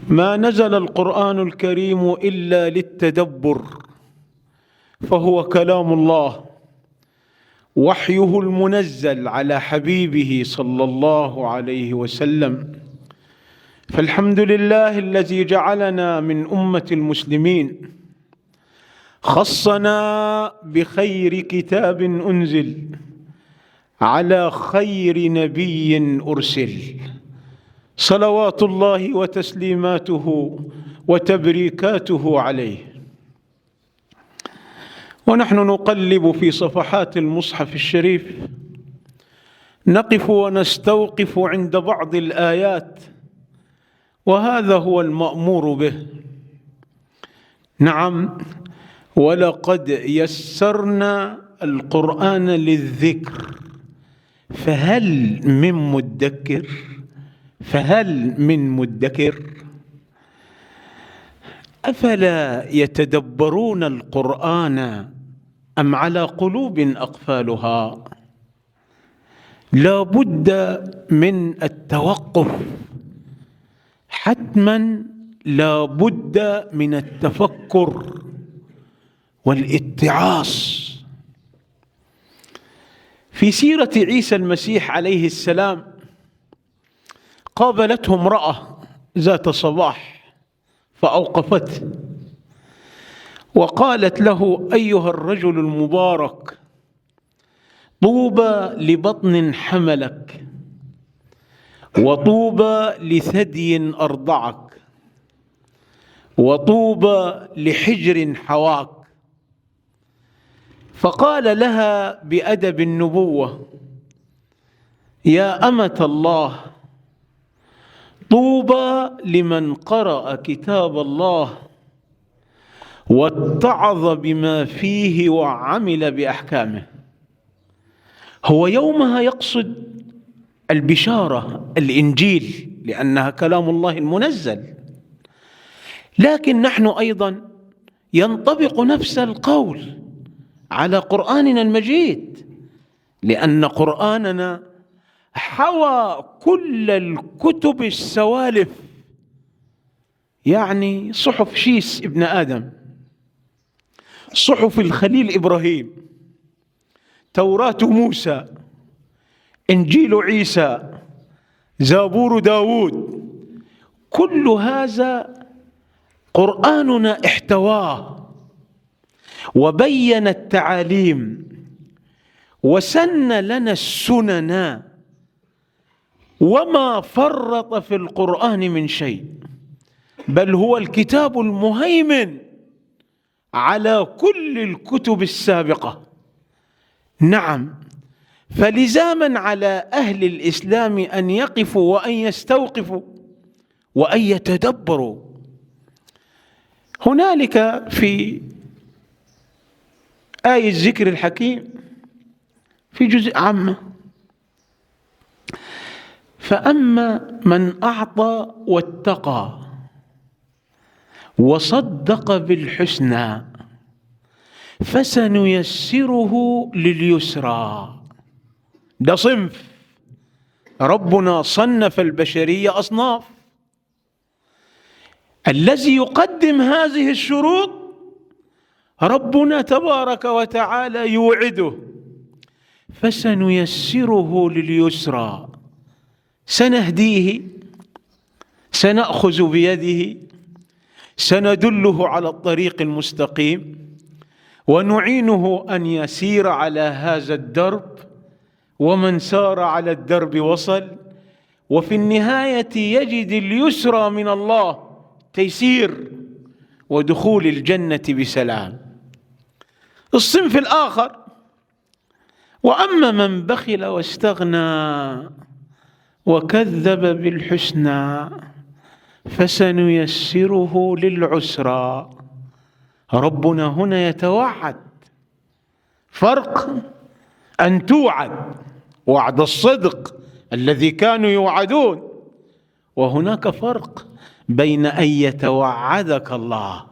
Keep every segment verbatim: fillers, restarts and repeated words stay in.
ما نزل القرآن الكريم إلا للتدبر، فهو كلام الله، وحيه المنزل على حبيبه صلى الله عليه وسلم. فالحمد لله الذي جعلنا من أمة المسلمين، خصنا بخير كتاب أنزل على خير نبي أرسل، صلوات الله وتسليماته وتبريكاته عليه. ونحن نقلب في صفحات المصحف الشريف، نقف ونستوقف عند بعض الآيات، وهذا هو المأمور به. نعم، ولقد يسرنا القرآن للذكر فهل من مدكر فهل من مدكر أفلا يتدبرون القرآن أم على قلوب أقفالها؟ لا بد من التوقف، حتما لا بد من التفكر والاتعاظ. في سيرة عيسى المسيح عليه السلام قابلته امرأة ذات صباح فأوقفته وقالت له: أيها الرجل المبارك، طوبى لبطن حملك، وطوبى لثدي أرضعك، وطوبى لحجر حواك. فقال لها بأدب النبوة: يا أمة الله، طوبى لمن قرأ كتاب الله واتعظ بما فيه وعمل بأحكامه. هو يومها يقصد البشارة، الإنجيل، لأنها كلام الله المنزل، لكن نحن أيضا ينطبق نفس القول على قرآننا المجيد، لأن قرآننا حوى كل الكتب السوالف، يعني صحف شيس ابن آدم، صحف الخليل إبراهيم، توراة موسى، إنجيل عيسى، زبور داود، كل هذا قرآننا احتواه وبين التعاليم وسن لنا السنن، وما فرط في القرآن من شيء، بل هو الكتاب المهيمن على كل الكتب السابقة. نعم، فلزاما على أهل الإسلام أن يقفوا وأن يستوقفوا وأن يتدبروا. هنالك في آية الذكر الحكيم في جزء عامة: فأما من أعطى واتقى وصدق بالحسنى فسنيسره لليسرى. ده صنف، ربنا صنف البشرية أصناف، الذي يقدم هذه الشروط ربنا تبارك وتعالى يوعده: فسنيسره لليسرى، سنهديه، سنأخذ بيده، سندله على الطريق المستقيم، ونعينه أن يسير على هذا الدرب، ومن سار على الدرب وصل، وفي النهاية يجد اليسرى من الله، تيسير ودخول الجنة بسلام. الصنف الآخر: وأما من بخل واستغنى وكذب بالحسنى فسنيسره للعسرى. ربنا هنا يتوعد، فرق أن توعد وعد الصدق الذي كانوا يوعدون، وهناك فرق بين أن يتوعدك الله.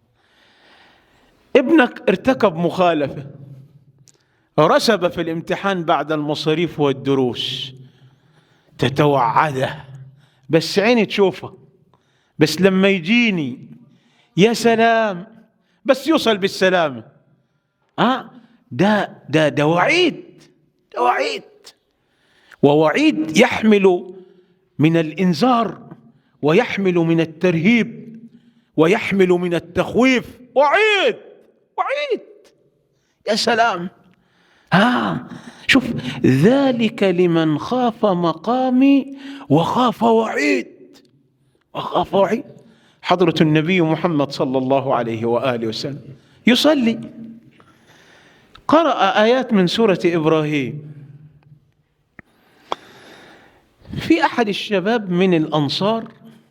ابنك ارتكب مخالفة، رسب في الامتحان بعد المصاريف والدروس، تتوعده بس عيني تشوفه، بس لما يجيني يا سلام بس يوصل بالسلامة، آه ده ده ده وعيد، ده وعيد، ووعيد يحمل من الإنذار ويحمل من الترهيب ويحمل من التخويف. وعيد وعيد، يا سلام. ها شوف، ذلك لمن خاف مقامي وخاف وعيد، وخاف وعيد. حضرة النبي محمد صلى الله عليه وآله وسلم يصلي، قرأ آيات من سورة إبراهيم. في أحد الشباب من الأنصار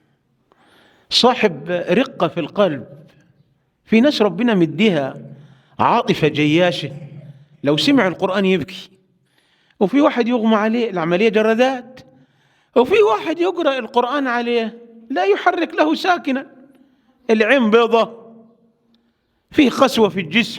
صاحب رقة في القلب، في ناس ربنا مديها عاطفة جياشة، لو سمع القرآن يبكي، وفي واحد يغمى عليه العملية جردات، وفي واحد يقرأ القرآن عليه لا يحرك له ساكنة، العين بيضة، فيه قسوة في الجسم،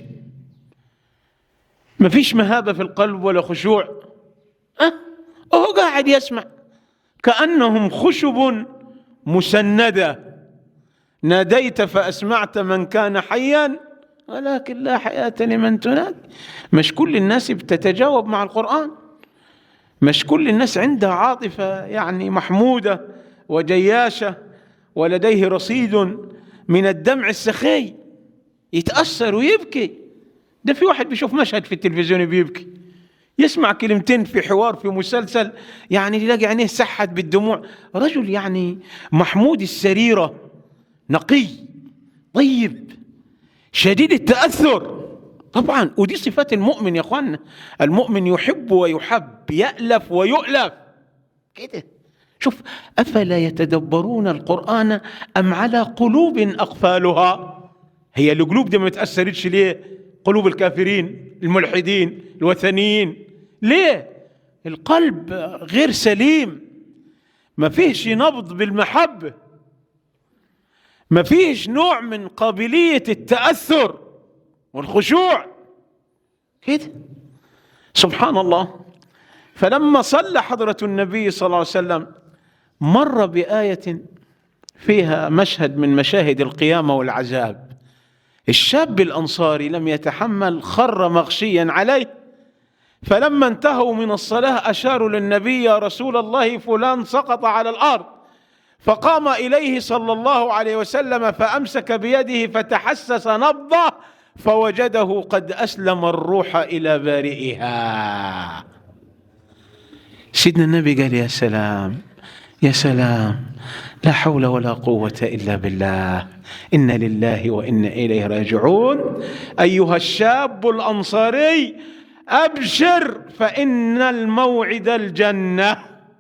ما فيش مهابة في القلب ولا خشوع، أه؟ وهو قاعد يسمع كأنهم خشب مسندة، ناديت فأسمعت من كان حيا ولكن لا حياة لمن تنادي. مش كل الناس بتتجاوب مع القرآن، مش كل الناس عندها عاطفة يعني محمودة وجياشة ولديه رصيد من الدمع السخي يتأثر ويبكي. ده في واحد بيشوف مشهد في التلفزيون بيبكي، يسمع كلمتين في حوار في مسلسل يعني يلاقي عينيه سحت بالدموع. رجل يعني محمود السريرة، نقي طيب شديد التأثر طبعا، ودي صفات المؤمن يا اخوانا. المؤمن يحب ويحب، يألف ويؤلف كده. شوف، أفلا يتدبرون القرآن أم على قلوب أقفالها؟ هي القلوب دي ما تأثرتش ليه؟ قلوب الكافرين الملحدين الوثنيين ليه؟ القلب غير سليم، ما فيهش نبض بالمحبة، ما فيش نوع من قابلية التأثر والخشوع كده. سبحان الله. فلما صلى حضرة النبي صلى الله عليه وسلم مر بآية فيها مشهد من مشاهد القيامة والعذاب. الشاب الأنصاري لم يتحمل، خر مغشيا عليه، فلما انتهوا من الصلاة أشاروا للنبي يا رسول الله فلان سقط على الأرض، فقام إليه صلى الله عليه وسلم فأمسك بيده فتحسس نبضه فوجده قد أسلم الروح إلى بارئها. سيدنا النبي قال يا سلام يا سلام، لا حول ولا قوة إلا بالله، إن لله وإنا إليه راجعون. أيها الشاب الأنصاري أبشر فإن الموعد الجنة.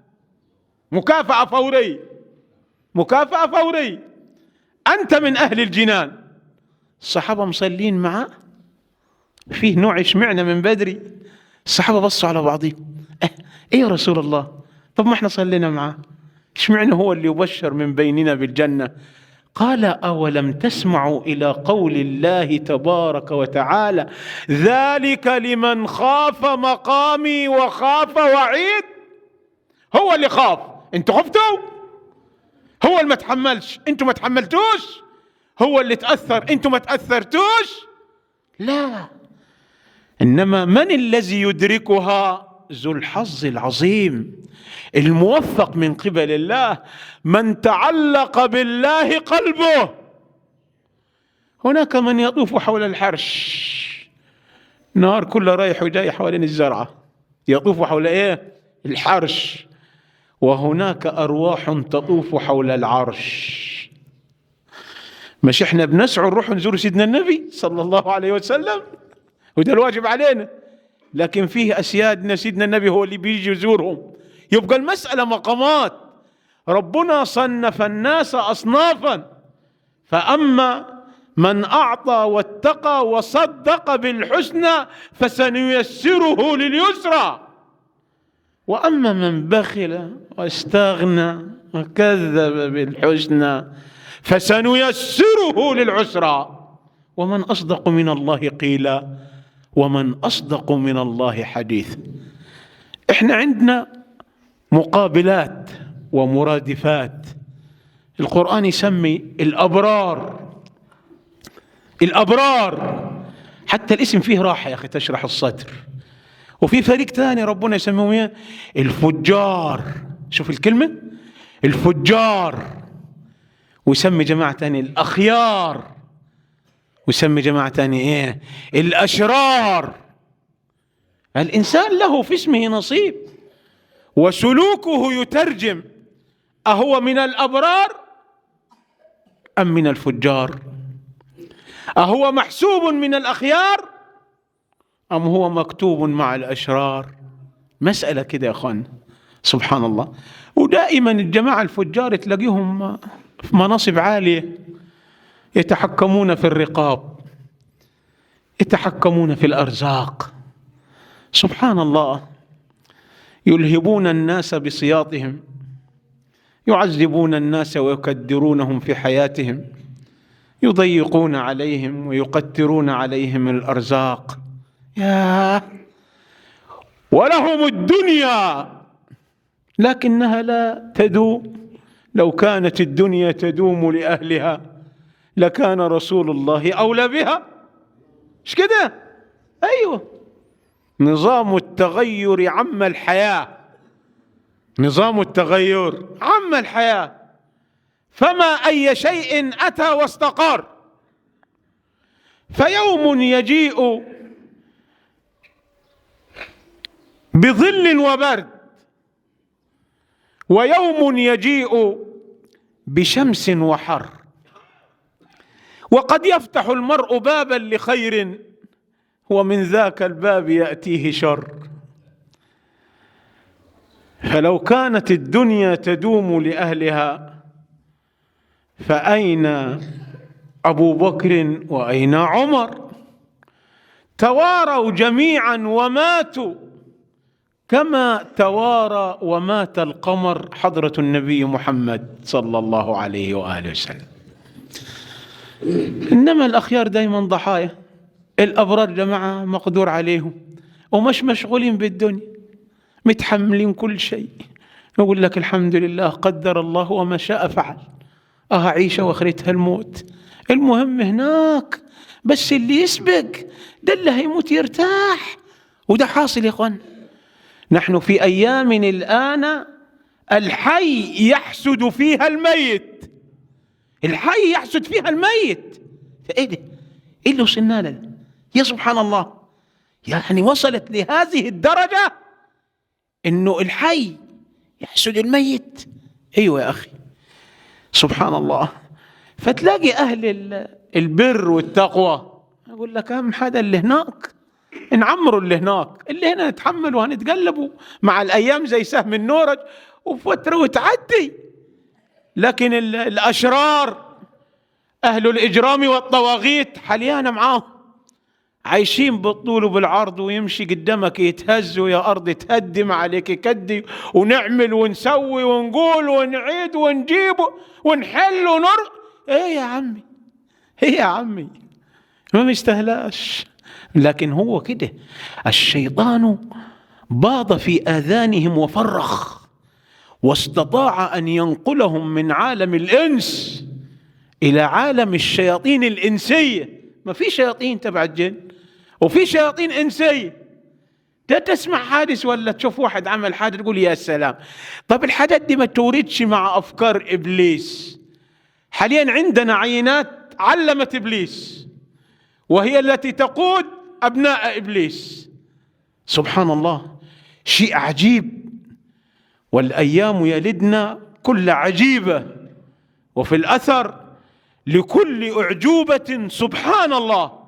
مكافأة فورية، مكافأة فورية، أنت من أهل الجنان. الصحابة مصلين معه، فيه نوع اشمعنا من بدري. الصحابة بصوا على بعضهم، اه ايه يا رسول الله، طب ما احنا صلينا معه، اشمعنا هو اللي يبشر من بيننا بالجنة؟ قال أولم تسمعوا إلى قول الله تبارك وتعالى ذلك لمن خاف مقامي وخاف وعيد؟ هو اللي خاف، انتوا خفتوا، هو اللي ما تحملش، انتوا ما تحملتوش، هو اللي تأثر، انتوا ما تأثرتوش. لا، إنما من الذي يدركها؟ ذو الحظ العظيم الموفق من قبل الله، من تعلق بالله قلبه. هناك من يطوف حول الحرش، نهار كله رايح وجاي حوالين الزرعة، يطوف حول ايه؟ الحرش. وهناك أرواح تطوف حول العرش. مش احنا بنسعى نروح نزور سيدنا النبي صلى الله عليه وسلم، وده الواجب علينا، لكن فيه أسيادنا سيدنا النبي هو اللي بيجي يزورهم. يبقى المسألة مقامات. ربنا صنف الناس أصنافا، فأما من أعطى واتقى وصدق بالحسنى فسنيسره لليسرى، وأما من بخل واستغنى وكذب بالحسنى فسنيسره للعسرى. ومن أصدق من الله قيلا ومن أصدق من الله حديثا. إحنا عندنا مقابلات ومرادفات، القرآن يسمي الأبرار الأبرار، حتى الاسم فيه راحة يا أخي تشرح الصدر. وفي فريق ثاني ربنا يسميهم ايه؟ الفجار. شوف الكلمة، الفجار. ويسمي جماعة ثاني الأخيار، ويسمي جماعة ثاني ايه؟ الأشرار. الإنسان له في اسمه نصيب، وسلوكه يترجم أهو من الأبرار أم من الفجار، أهو محسوب من الأخيار أم هو مكتوب مع الأشرار. مسألة كده يا أخوان، سبحان الله. ودائما الجماعة الفجار تلاقيهم في مناصب عالية، يتحكمون في الرقاب، يتحكمون في الأرزاق، سبحان الله. يلهبون الناس بسياطهم، يعذبون الناس ويكدرونهم في حياتهم، يضيقون عليهم ويقترون عليهم الأرزاق. يا ولهم الدنيا لكنها لا تدوم. لو كانت الدنيا تدوم لأهلها لكان رسول الله أولى بها. مش كده؟ أيوه، نظام التغير عم الحياة، نظام التغير عم الحياة. فما أي شيء أتى واستقر، فيوم يجيء بظل وبرد، ويوم يجيء بشمس وحر، وقد يفتح المرء بابا لخير ومن ذاك الباب يأتيه شر. فلو كانت الدنيا تدوم لأهلها فأين أبو بكر وأين عمر؟ تواروا جميعا وماتوا كما توارى ومات القمر حضرة النبي محمد صلى الله عليه وآله وسلم. إنما الأخيار دائما ضحايا، الأبرار جماعة مقدور عليهم ومش مشغولين بالدنيا، متحملين كل شيء. نقول لك الحمد لله قدر الله وما شاء فعل، اه عيشة واخرتها الموت، المهم هناك. بس اللي يسبق ده اللي هيموت يرتاح، وده حاصل يا اخوان. نحن في أيام الآن الحي يحسد فيها الميت، الحي يحسد فيها الميت. فإيه ده؟ إيه اللي وصلنا له؟ يا سبحان الله، يعني وصلت لهذه الدرجة إنه الحي يحسد الميت. أيوة يا أخي، سبحان الله. فتلاقي أهل البر والتقوى أقول لك أهم حاجة اللي هناك نعمروا، اللي هناك اللي هنا نتحمل وهنتقلبوا مع الأيام زي سهم النورج وفترة وتعدي. لكن الأشرار أهل الإجرام والطواغيت حليانا معاهم، عايشين بالطول وبالعرض، ويمشي قدامك يتهز ويا أرض تهدم عليك كدي، ونعمل ونسوي ونقول ونعيد ونجيب ونحل ونر. ايه يا عمي، ايه يا عمي، ما مستهلاش. لكن هو كده، الشيطان باض في آذانهم وفرخ، واستطاع أن ينقلهم من عالم الإنس إلى عالم الشياطين الإنسية. ما في شياطين تبع الجن وفي شياطين إنسية. ده تسمع حادث ولا تشوف واحد عمل حادث تقول يا سلام. طب الحاجات دي ما توردش مع أفكار إبليس. حاليا عندنا عينات علمت إبليس، وهي التي تقود أبناء إبليس. سبحان الله، شيء عجيب. والأيام يلدنا كل عجيبة، وفي الأثر لكل أعجوبة سبحان الله.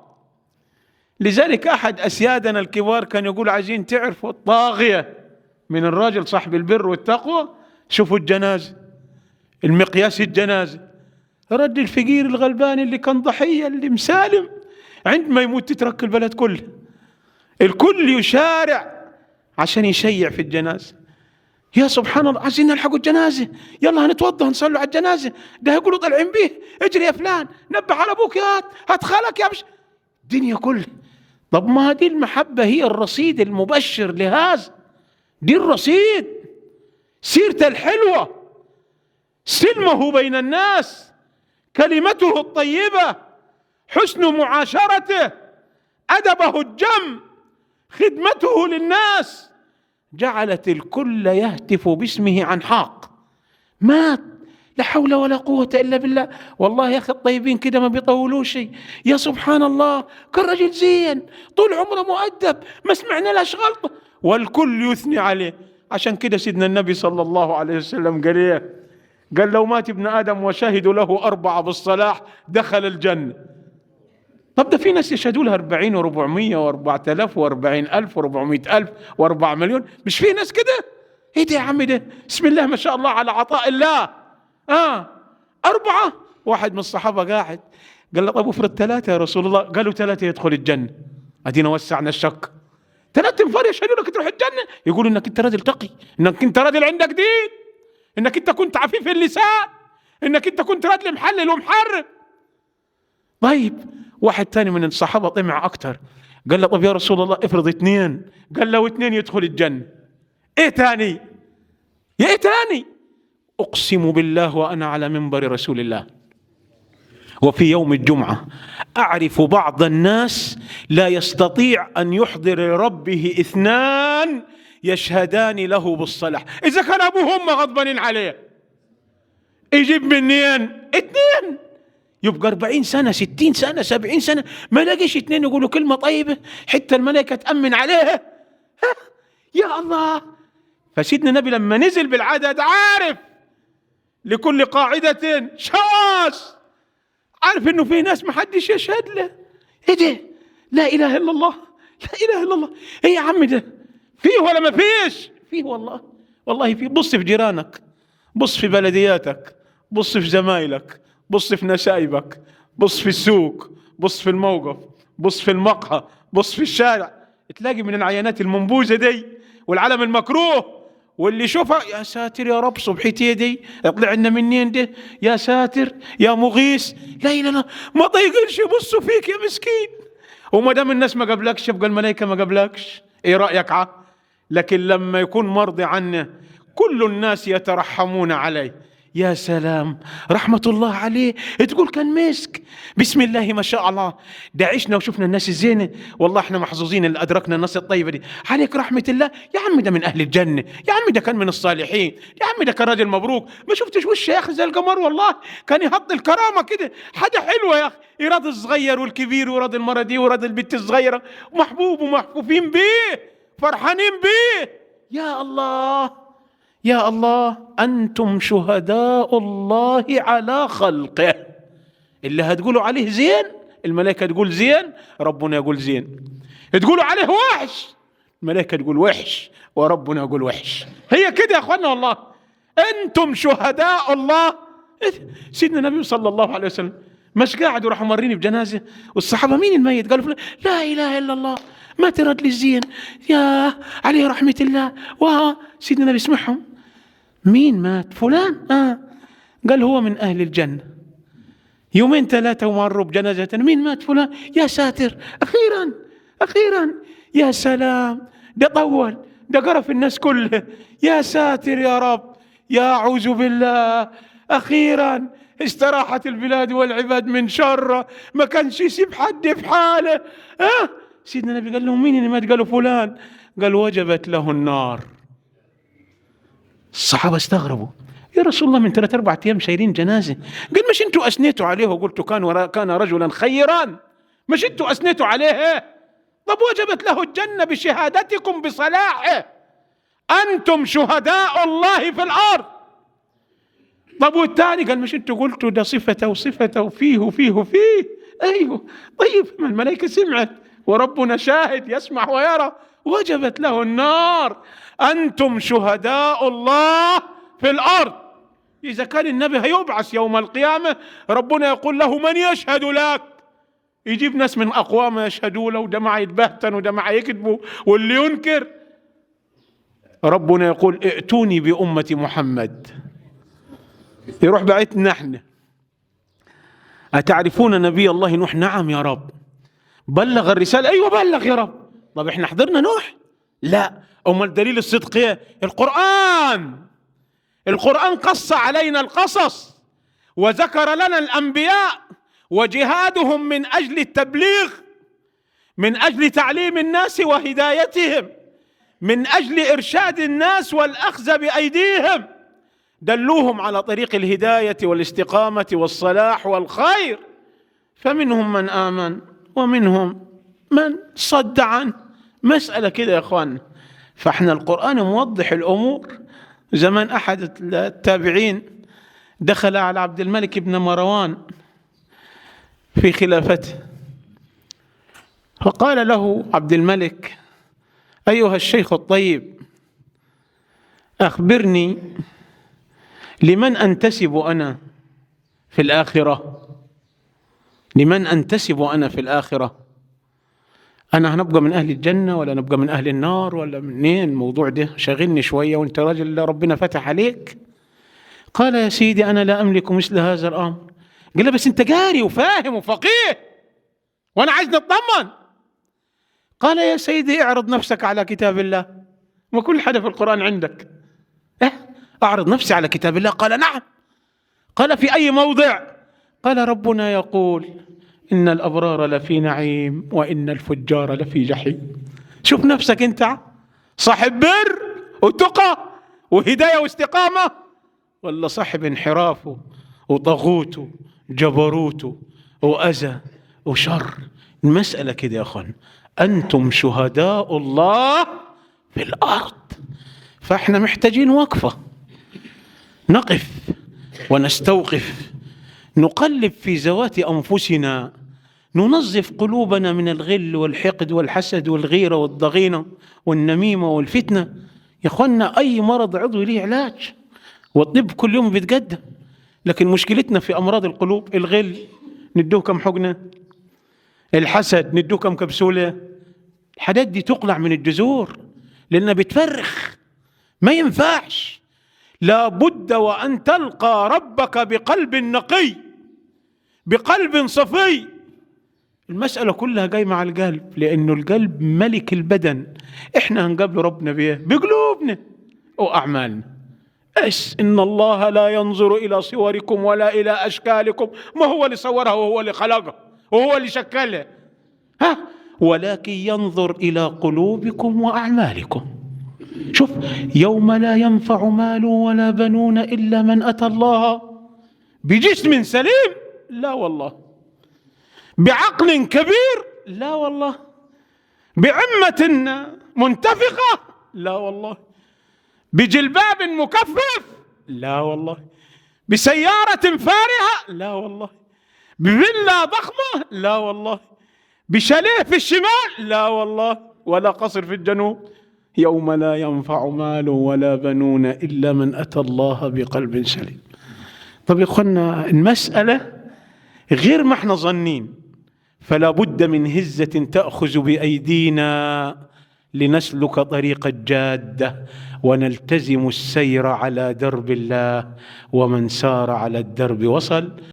لذلك أحد أسيادنا الكبار كان يقول عايزين تعرفوا الطاغية من الراجل صاحب البر والتقوى، شوفوا الجنازة، المقياس الجنازة. رد الفقير الغلبان اللي كان ضحية اللي مسالم عندما يموت تترك البلد كله، الكل يشارع عشان يشيع في الجنازة. يا سبحان الله، عايزين نلحقوا الجنازة، يلا هنتوضى هنصلوا على الجنازة. ده يقولوا طالعين بيه، اجري يا فلان، نبه على ابوك، يا هات هات خالك يا بش الدنيا كلها. طب ما هذه المحبة هي الرصيد المبشر لهذا، دي الرصيد، سيرته الحلوة. سلمه بين الناس، كلمته الطيبة، حسن معاشرته، أدبه الجم، خدمته للناس، جعلت الكل يهتف باسمه عن حاق. مات، لا حول ولا قوة إلا بالله. والله يا أخي الطيبين كده ما بيطولوا شيء. يا سبحان الله، كان رجل زين طول عمره مؤدب، ما سمعنا لاش غلطة، والكل يثني عليه. عشان كده سيدنا النبي صلى الله عليه وسلم قال ايه؟ قال لو مات ابن آدم وشهدوا له أربعة بالصلاح دخل الجنة. طب ده في ناس يشهدوا لها أربعين وربعمية وأربعة آلاف وأربعين ألف وربعمية ألف وأربعة مليون، مش في ناس كده؟ ايه ده يا عم ده؟ بسم الله ما شاء الله على عطاء الله. اه أربعة. واحد من الصحابة قاعد قال له طب افرض ثلاثة يا رسول الله. قالوا ثلاثة يدخل الجنة. ادينا وسعنا الشك. ثلاثة انفار يشهدوا لك تروح الجنة، يقولوا انك انت راجل تقي، انك انت راجل عندك دين، انك انت كنت عفيف اللسان، انك انت كنت راجل محلل ومحرم. طيب واحد ثاني من الصحابة طمع اكتر، قال له طب يا رسول الله افرض اثنين. قال له اثنين يدخل الجنة. ايه ثاني؟ يا ايه ثاني؟ اقسم بالله وانا على منبر رسول الله وفي يوم الجمعة أعرف بعض الناس لا يستطيع أن يحضر ربه اثنان يشهدان له بالصلاح. إذا كان أبوهم غضبانين عليه يجيب منين؟ اثنين. يبقى أربعين سنة ستين سنة سبعين سنة ما لاقيش اثنين يقولوا كلمة طيبة حتى الملائكة تأمن عليها. يا الله. فسيدنا النبي لما نزل بالعدد عارف لكل قاعدة شواذ، عارف انه في ناس ما حدش يشهد له. ايه ده؟ لا اله الا الله، لا اله الا الله. ايه يا عم ده؟ فيه ولا ما فيش؟ فيه والله، والله فيه. بص في جيرانك، بص في بلدياتك، بص في زمايلك، بص في نسايبك، بص في السوق، بص في الموقف، بص في المقهى، بص في الشارع، تلاقي من العينات المنبوذة دي والعلم المكروه، واللي يشوفها يا ساتر يا رب صبحتي دي اطلع لنا منين ده؟ يا ساتر يا مغيث. لا اله الا، ما طيقنش يبصوا فيك يا مسكين. وما دام الناس ما قبلكش يبقى الملائكه ما قبلكش. ايه رايك ع؟ لكن لما يكون مرضي عنه كل الناس يترحمون عليه. يا سلام، رحمة الله عليه. تقول كان مسك، بسم الله ما شاء الله. ده عشنا وشفنا الناس الزينة، والله احنا محظوظين اللي أدركنا الناس الطيبة دي. عليك رحمة الله. يا عم ده من أهل الجنة، يا عم ده كان من الصالحين، يا عم ده كان راجل مبروك. ما شفتش وش يا أخي زي القمر، والله كان يحط الكرامة كده، حاجة حلوة يا أخي. يراضي الصغير والكبير، وراضي المرة دي وراضي البنت الصغيرة، محبوب ومحفوفين بيه، فرحانين بيه. يا الله يا الله. أنتم شهداء الله على خلقه. اللي هتقولوا عليه زين الملائكة تقول زين، ربنا يقول زين. تقولوا عليه وحش الملائكة تقول وحش، وربنا يقول وحش. هي كده يا أخوانا والله. أنتم شهداء الله. سيدنا النبي صلى الله عليه وسلم مش قاعد وراح مريني بجنازة، والصحابة مين الميت؟ قالوا فلان. لا إله إلا الله، ما ترد لي الزين، يا عليه رحمة الله. وسيدنا النبي يسمعهم. مين مات؟ فلان. آه. قال هو من أهل الجنة. يومين ثلاثة ومروا بجنازة. مين مات؟ فلان. يا ساتر، أخيرا أخيرا. يا سلام، ده طول، ده قرف الناس كله. يا ساتر يا رب، يا أعوذ بالله. أخيرا استراحت البلاد والعباد من شره، ما كانش يسيب حد في حاله. آه. سيدنا النبي قال لهم مين اللي مات؟ قالوا فلان. قال وجبت له النار. الصحابة استغربوا. يا رسول الله من ثلاث أربعة أيام شايلين جنازة. قال مش أنتوا أثنيتوا عليه وقلتوا كان كان رجلا خيرا؟ مش أنتوا أثنيتوا عليه؟ طب وجبت له الجنة بشهادتكم بصلاحه. أنتم شهداء الله في الأرض. طب والثاني قال مش أنتوا قلتوا ده صفته وصفته وفيه وفيه وفيه؟ أيوه. طيب ما الملائكة سمعت وربنا شاهد يسمع ويرى. وجبت له النار. أنتم شهداء الله في الأرض. إذا كان النبي هيبعث يوم القيامة ربنا يقول له من يشهد لك؟ يجيب ناس من أقوام يشهدوا له، وده معه يتبهتن وده معه يكذبوا واللي ينكر. ربنا يقول ائتوني بأمة محمد. يروح بعتنا احنا. أتعرفون نبي الله نوح؟ نعم يا رب. بلغ الرسالة؟ أيوة بلغ يا رب. طب احنا حضرنا نوح؟ لا. أمال دليل الصدق ايه؟ القرآن. القرآن قص علينا القصص وذكر لنا الأنبياء وجهادهم من أجل التبليغ، من أجل تعليم الناس وهدايتهم، من أجل إرشاد الناس والأخذ بأيديهم، دلوهم على طريق الهداية والاستقامة والصلاح والخير، فمنهم من آمن ومنهم من صد عنه. مسألة كده يا أخوان. فإحنا القرآن موضح الأمور. زمان أحد التابعين دخل على عبد الملك بن مروان في خلافته، فقال له عبد الملك: أيها الشيخ الطيب، أخبرني لمن أنتسب أنا في الآخرة؟ لمن أنتسب أنا في الآخرة؟ أنا هنبقى من أهل الجنة ولا نبقى من أهل النار ولا منين؟ الموضوع ده شغلني شوية وأنت راجل ربنا فتح عليك. قال: يا سيدي أنا لا أملك مثل هذا الأمر. قال له: بس أنت قاري وفاهم وفقيه وأنا عايز نطمن. قال: يا سيدي اعرض نفسك على كتاب الله، وكل حاجة في القرآن عندك. إيه؟ أعرض نفسي على كتاب الله؟ قال: نعم. قال: في أي موضع؟ قال: ربنا يقول: إن الأبرار لفي نعيم وإن الفجار لفي جحيم. شوف نفسك أنت صاحب بر وتقى وهداية واستقامة، ولا صاحب انحراف وطغوت وجبروت وأذى وشر؟ المسألة كده يا أخوان، أنتم شهداء الله في الأرض. فإحنا محتاجين وقفة، نقف ونستوقف، نقلب في ذوات أنفسنا، ننظف قلوبنا من الغل والحقد والحسد والغيرة والضغينة والنميمة والفتنة. يا أخوانا أي مرض عضوي له علاج، والطب كل يوم بيتقدم، لكن مشكلتنا في أمراض القلوب. الغل ندوه كم حقنة، الحسد ندوه كم كبسولة. الحاجات دي تقلع من الجذور لأنها بتفرخ، ما ينفعش. لا بد وأن تلقى ربك بقلب نقي، بقلب صفي. المسألة كلها جاي مع القلب، لأنه القلب ملك البدن. إحنا هنقابل ربنا بيه بقلوبنا وأعمالنا. إيش؟ إن الله لا ينظر إلى صوركم ولا إلى أشكالكم، ما هو اللي صورها وهو اللي خلقها وهو اللي شكلها، ها؟ ولكن ينظر إلى قلوبكم وأعمالكم. شوف: يوم لا ينفع مال ولا بنون إلا من أتى الله بجسم سليم. لا والله. بعقل كبير. لا والله. بعمة منتفقة. لا والله. بجلباب مكفف. لا والله. بسيارة فارهة. لا والله. بفيلا ضخمة. لا والله. بشاليه في الشمال. لا والله. ولا قصر في الجنوب. يوم لا ينفع مال ولا بنون إلا من أتى الله بقلب سليم. طب يا أخوانا، المسألة غير ما احنا ظنين، فلا بد من هزة تأخذ بأيدينا لنسلك طريق الجادة ونلتزم السير على درب الله، ومن سار على الدرب وصل.